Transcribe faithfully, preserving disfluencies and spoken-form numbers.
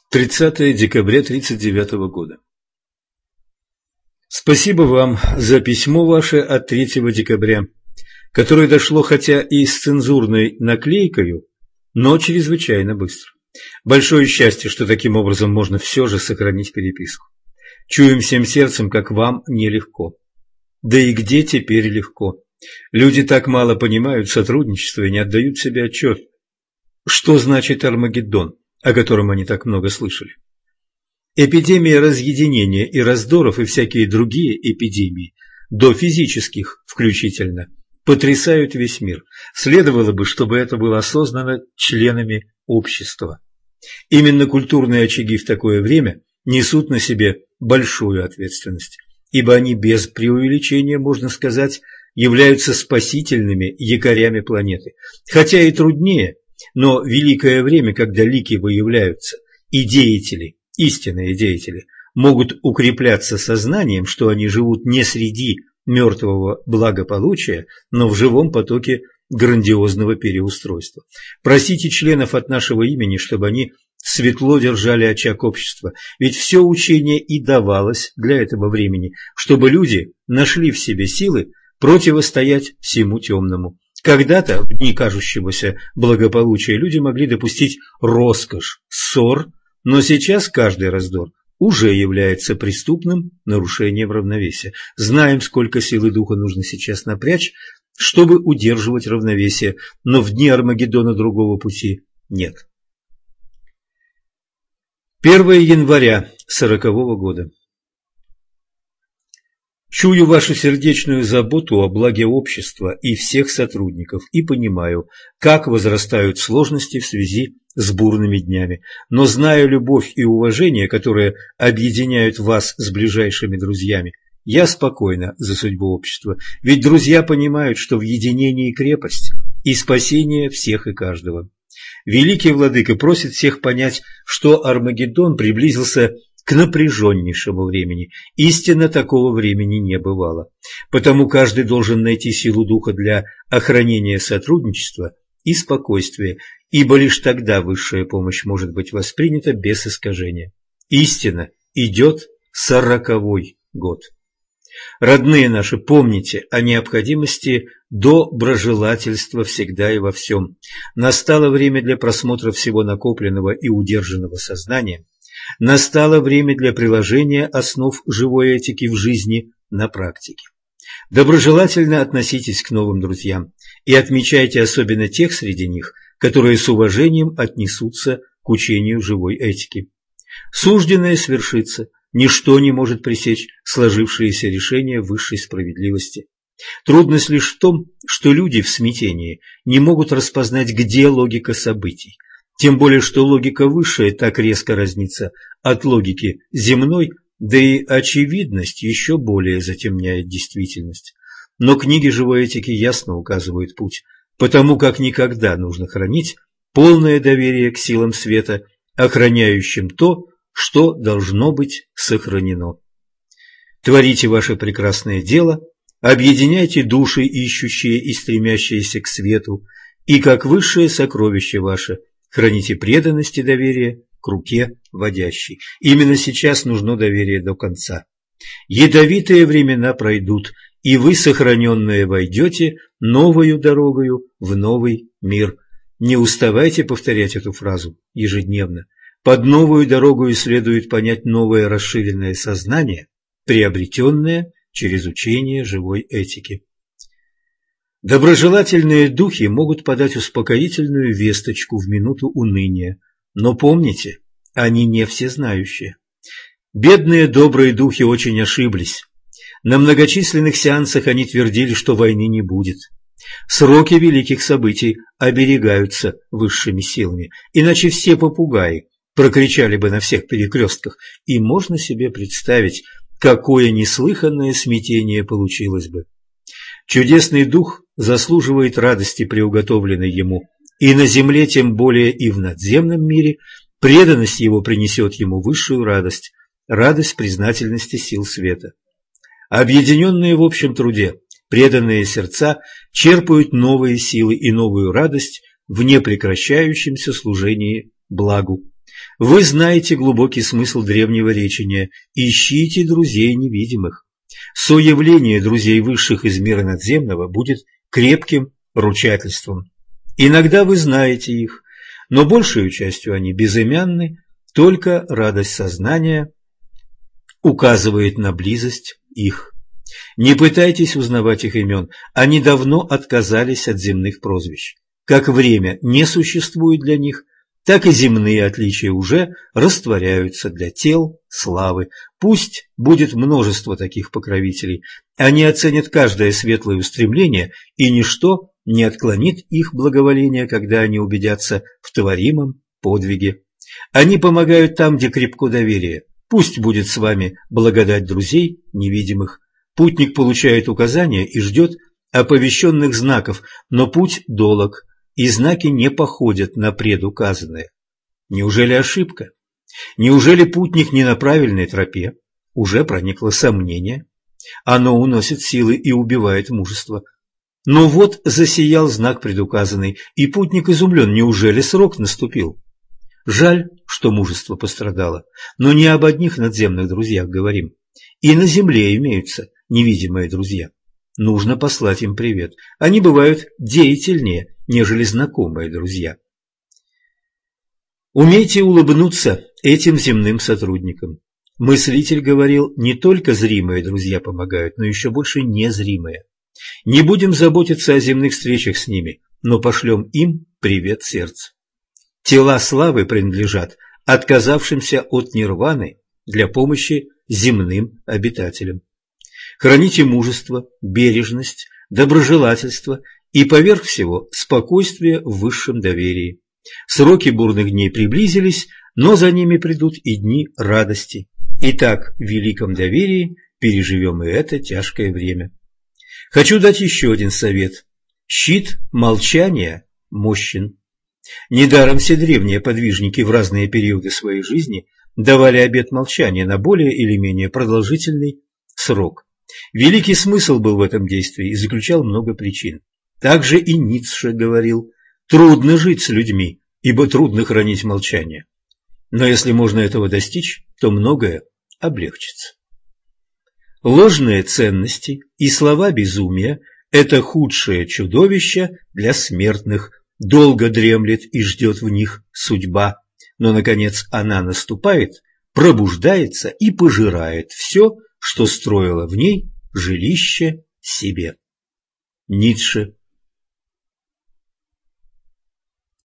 тридцатое декабря тридцать девятого года. Спасибо вам за письмо ваше от третьего декабря, которое дошло хотя и с цензурной наклейкою, но чрезвычайно быстро. Большое счастье, что таким образом можно все же сохранить переписку. Чуем всем сердцем, как вам нелегко. Да и где теперь легко? Люди так мало понимают сотрудничество и не отдают себе отчет. Что значит Армагеддон, о котором они так много слышали? Эпидемия разъединения и раздоров и всякие другие эпидемии, до физических включительно, потрясают весь мир. Следовало бы, чтобы это было осознано членами общества. Именно культурные очаги в такое время несут на себе большую ответственность, ибо они без преувеличения, можно сказать, являются спасительными якорями планеты. Хотя и труднее, но великое время, когда лики выявляются, и деятели, истинные деятели, могут укрепляться сознанием, что они живут не среди мертвого благополучия, но в живом потоке грандиозного переустройства. Просите членов от нашего имени, чтобы они светло держали очаг общества, ведь все учение и давалось для этого времени, чтобы люди нашли в себе силы противостоять всему темному. Когда-то, в дни кажущегося благополучия, люди могли допустить роскошь ссор, но сейчас каждый раздор уже является преступным нарушением равновесия. Знаем, сколько силы духа нужно сейчас напрячь, чтобы удерживать равновесие, но в дни Армагеддона другого пути нет. первое января сорокового года. Чую вашу сердечную заботу о благе общества и всех сотрудников и понимаю, как возрастают сложности в связи с бурными днями, но зная любовь и уважение, которые объединяют вас с ближайшими друзьями, я спокойна за судьбу общества, ведь друзья понимают, что в единении крепость и спасение всех и каждого. Великий Владыка просит всех понять, что Армагеддон приблизился к напряженнейшему времени. Истинно такого времени не бывало. Потому каждый должен найти силу духа для охранения сотрудничества и спокойствия, ибо лишь тогда высшая помощь может быть воспринята без искажения. Истинно идет сороковой год. Родные наши, помните о необходимости доброжелательства всегда и во всем. Настало время для просмотра всего накопленного и удержанного сознанием. Настало время для приложения основ живой этики в жизни на практике. Доброжелательно относитесь к новым друзьям и отмечайте особенно тех среди них, которые с уважением отнесутся к учению живой этики. Сужденное свершится, ничто не может пресечь сложившиеся решения высшей справедливости. Трудность лишь в том, что люди в смятении не могут распознать, где логика событий. Тем более, что логика высшая так резко разнится от логики земной, да и очевидность еще более затемняет действительность. Но книги живой этики ясно указывают путь, потому как никогда нужно хранить полное доверие к силам света, охраняющим то, что должно быть сохранено. Творите ваше прекрасное дело, объединяйте души, ищущие и стремящиеся к свету, и как высшее сокровище ваше храните преданность и доверие к руке водящей. Именно сейчас нужно доверие до конца. Ядовитые времена пройдут, и вы, сохраненные, войдете новою дорогою в новый мир. Не уставайте повторять эту фразу ежедневно. Под новую дорогу следует понять новое расширенное сознание, приобретенное через учение живой этики. Доброжелательные духи могут подать успокоительную весточку в минуту уныния, но помните, они не всезнающие. Бедные добрые духи очень ошиблись. На многочисленных сеансах они твердили, что войны не будет. Сроки великих событий оберегаются высшими силами, иначе все попугаи прокричали бы на всех перекрестках, и можно себе представить, какое неслыханное смятение получилось бы. Чудесный дух заслуживает радости, приуготовленной ему, и на земле, тем более и в надземном мире, преданность его принесет ему высшую радость, радость признательности сил света. Объединенные в общем труде, преданные сердца черпают новые силы и новую радость в непрекращающемся служении благу Вы знаете глубокий смысл древнего речения «Ищите друзей невидимых». Соявление друзей высших из мира надземного будет крепким ручательством. Иногда вы знаете их, но большей частью они безымянны, только радость сознания указывает на близость их. Не пытайтесь узнавать их имен, они давно отказались от земных прозвищ. Как время не существует для них, так и земные отличия уже растворяются для тел славы. Пусть будет множество таких покровителей, они оценят каждое светлое устремление, и ничто не отклонит их благоволение, когда они убедятся в творимом подвиге. Они помогают там, где крепко доверие. Пусть будет с вами благодать друзей невидимых. Путник получает указания и ждет оповещенных знаков, но путь долог, и знаки не походят на предуказанное. Неужели ошибка? Неужели путник не на правильной тропе? Уже проникло сомнение. Оно уносит силы и убивает мужество. Но вот засиял знак предуказанный, и путник изумлен, неужели срок наступил? Жаль, что мужество пострадало, но не об одних надземных друзьях говорим. И на земле имеются невидимые друзья. Нужно послать им привет. Они бывают деятельнее, нежели знакомые друзья. Умейте улыбнуться этим земным сотрудникам. Мыслитель говорил, не только зримые друзья помогают, но еще больше незримые. Не будем заботиться о земных встречах с ними, но пошлем им привет сердца. Тела славы принадлежат отказавшимся от нирваны для помощи земным обитателям. Храните мужество, бережность, доброжелательство и, поверх всего, спокойствие в высшем доверии. Сроки бурных дней приблизились, но за ними придут и дни радости. Итак, в великом доверии переживем и это тяжкое время. Хочу дать еще один совет. Щит молчания мощен. Недаром все древние подвижники в разные периоды своей жизни давали обет молчания на более или менее продолжительный срок. Великий смысл был в этом действии и заключал много причин. Также и Ницше говорил: трудно жить с людьми, ибо трудно хранить молчание. Но если можно этого достичь, то многое облегчится. Ложные ценности и слова безумия – это худшее чудовище для смертных. Долго дремлет и ждет в них судьба, но, наконец, она наступает, пробуждается и пожирает все, что строило в ней жилище себе. Ницше.